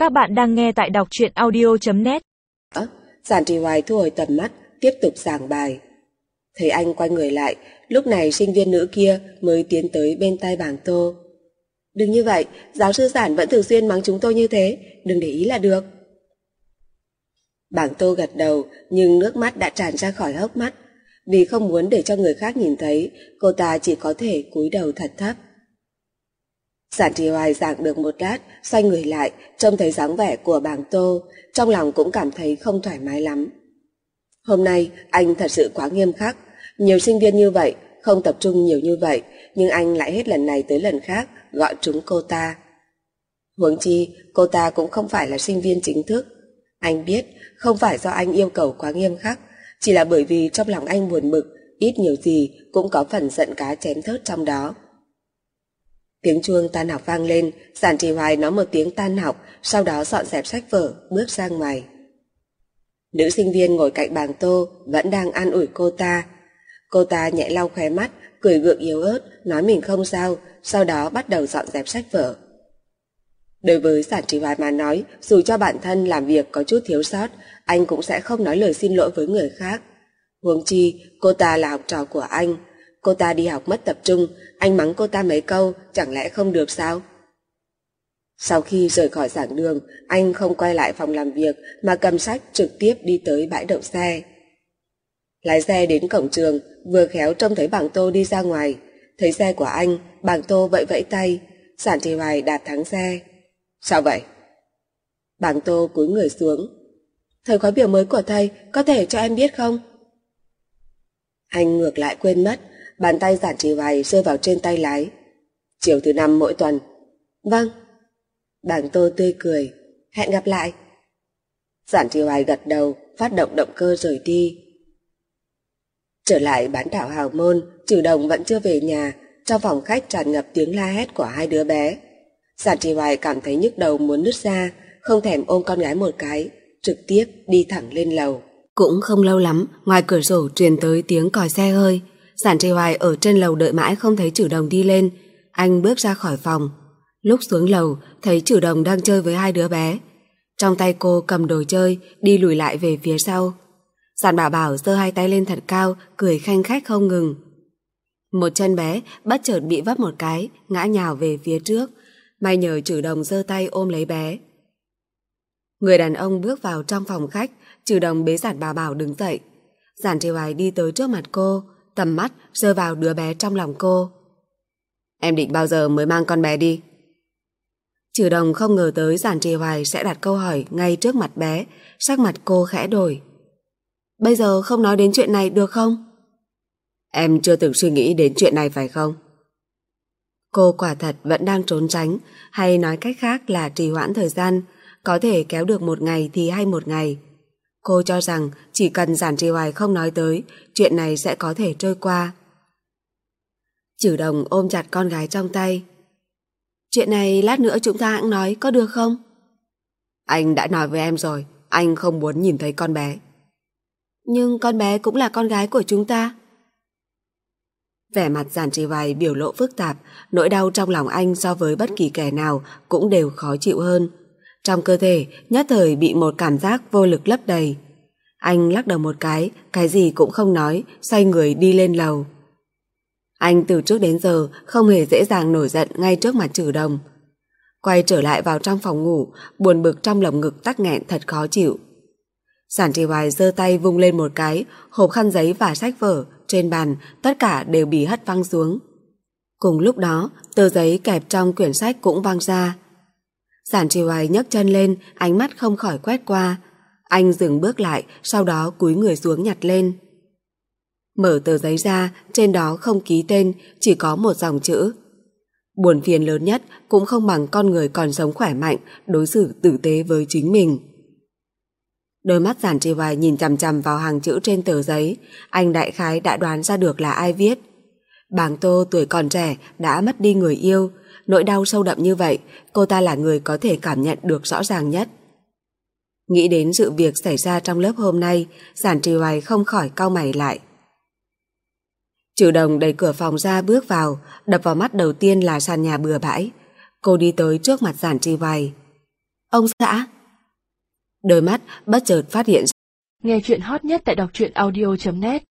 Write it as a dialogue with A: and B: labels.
A: Các bạn đang nghe tại đọc truyện audio.net.
B: Giản Trì Hoài thu hồi tầm mắt, tiếp tục giảng bài. Thấy anh quay người lại, lúc này sinh viên nữ kia mới tiến tới bên tai Bàng Tô. Đừng như vậy, giáo sư Giản vẫn thường xuyên mắng chúng tôi như thế, đừng để ý là được. Bàng Tô gật đầu, nhưng nước mắt đã tràn ra khỏi hốc mắt. Vì không muốn để cho người khác nhìn thấy, cô ta chỉ có thể cúi đầu thật thấp. Giản Trì Hoài giảng được một lát, xoay người lại, trông thấy dáng vẻ của Bàng Tô, trong lòng cũng cảm thấy không thoải mái lắm. Hôm nay, anh thật sự quá nghiêm khắc, nhiều sinh viên như vậy, không tập trung nhiều như vậy, nhưng anh lại hết lần này tới lần khác gọi trúng cô ta. Huống chi, cô ta cũng không phải là sinh viên chính thức. Anh biết, không phải do anh yêu cầu quá nghiêm khắc, chỉ là bởi vì trong lòng anh buồn bực, ít nhiều gì cũng có phần giận cá chém thớt trong đó. Tiếng chuông tan học vang lên, Giản Trì Hoài nói một tiếng tan học, sau đó dọn dẹp sách vở, bước ra ngoài. Nữ sinh viên ngồi cạnh Bàng Tô vẫn đang an ủi cô ta. Cô ta nhẹ lau khóe mắt, cười gượng yếu ớt, nói mình không sao, sau đó bắt đầu dọn dẹp sách vở. Đối với Giản Trì Hoài mà nói, dù cho bản thân làm việc có chút thiếu sót, anh cũng sẽ không nói lời xin lỗi với người khác. Huống chi, cô ta là học trò của anh. Cô ta đi học mất tập trung, anh mắng cô ta mấy câu, chẳng lẽ không được sao? Sau khi rời khỏi giảng đường, anh không quay lại phòng làm việc mà cầm sách trực tiếp đi tới bãi đậu xe. Lái xe đến cổng trường, vừa khéo trông thấy Bàng Tô đi ra ngoài. Thấy xe của anh, Bàng Tô vẫy vẫy tay, Giản Trì Hoài đạp thắng xe. Sao vậy? Bàng Tô cúi người xuống. Thời khóa biểu mới của thầy, có thể cho em biết không? Anh ngược lại quên mất, bàn tay Giản Trì Hoài rơi vào trên tay lái. Chiều thứ 5 mỗi tuần. Vâng. Bàng Tô tươi cười. Hẹn gặp lại. Giản Trì Hoài gật đầu, phát động động cơ rời đi. Trở lại bán đảo Hào Môn, Trừ Đồng vẫn chưa về nhà, trong phòng khách tràn ngập tiếng la hét của hai đứa bé. Giản Trì Hoài cảm thấy nhức đầu muốn nứt ra, không thèm ôm con gái một cái, trực tiếp đi thẳng lên lầu. Cũng không lâu lắm, ngoài cửa sổ truyền tới tiếng còi xe hơi. Giản Trì Hoài ở trên lầu đợi mãi không thấy Trừ Đồng đi lên, anh bước ra khỏi phòng. Lúc xuống lầu, thấy Trừ Đồng đang chơi với hai đứa bé. Trong tay cô cầm đồ chơi, đi lùi lại về phía sau. Giản Bảo Bảo giơ hai tay lên thật cao, cười khanh khách không ngừng. Một chân bé bất chợt bị vấp một cái, ngã nhào về phía trước. May nhờ Trừ Đồng giơ tay ôm lấy bé. Người đàn ông bước vào trong phòng khách, Trừ Đồng bế Giản Bảo Bảo đứng dậy. Giản Trì Hoài đi tới trước mặt cô, tầm mắt rơi vào đứa bé trong lòng cô. Em định bao giờ mới mang con bé đi? Trừ Đồng không ngờ tới Giản Trì Hoài sẽ đặt câu hỏi ngay trước mặt bé, sắc mặt cô khẽ đổi. Bây giờ không nói đến chuyện này được không? Em chưa từng suy nghĩ đến chuyện này phải không? Cô quả thật vẫn đang trốn tránh, hay nói cách khác là trì hoãn thời gian, có thể kéo được một ngày thì hay một ngày. Cô cho rằng chỉ cần Giản Trì Hoài không nói tới, chuyện này sẽ có thể trôi qua. Trừ Đồng ôm chặt con gái trong tay. Chuyện này lát nữa chúng ta hãng nói, có được không? Anh đã nói với em rồi, anh không muốn nhìn thấy con bé. Nhưng con bé cũng là con gái của chúng ta. Vẻ mặt Giản Trì Hoài biểu lộ phức tạp, nỗi đau trong lòng anh so với bất kỳ kẻ nào cũng đều khó chịu hơn. Trong cơ thể nhất thời bị một cảm giác vô lực lấp đầy. Anh lắc đầu một cái gì cũng không nói, xoay người đi lên lầu. Anh từ trước đến giờ không hề dễ dàng nổi giận ngay trước mặt Trừ Đồng. Quay trở lại vào trong phòng ngủ, buồn bực trong lồng ngực tắc nghẹn thật khó chịu. Giản Trì Hoài giơ tay vung lên một cái, hộp khăn giấy và sách vở trên bàn tất cả đều bị hất văng xuống. Cùng lúc đó, tờ giấy kẹp trong quyển sách cũng văng ra. Giản Trì Hoài nhấc chân lên, ánh mắt không khỏi quét qua. Anh dừng bước lại, sau đó cúi người xuống nhặt lên. Mở tờ giấy ra, trên đó không ký tên, chỉ có một dòng chữ. Buồn phiền lớn nhất cũng không bằng con người còn sống khỏe mạnh, đối xử tử tế với chính mình. Đôi mắt Giản Trì Hoài nhìn chằm chằm vào hàng chữ trên tờ giấy, anh đại khái đã đoán ra được là ai viết. Bàng Tô tuổi còn trẻ đã mất đi người yêu, nỗi đau sâu đậm như vậy, cô ta là người có thể cảm nhận được rõ ràng nhất. Nghĩ đến sự việc xảy ra trong lớp hôm nay, Giản Trì Hoài không khỏi cau mày lại. Trừ Đồng đẩy cửa phòng ra bước vào, đập vào mắt đầu tiên là sàn nhà bừa bãi. Cô đi tới trước mặt Giản Trì Hoài. Ông xã. Đôi mắt bất chợt phát hiện.
A: Nghe chuyện hot nhất tại đọc truyện audio.net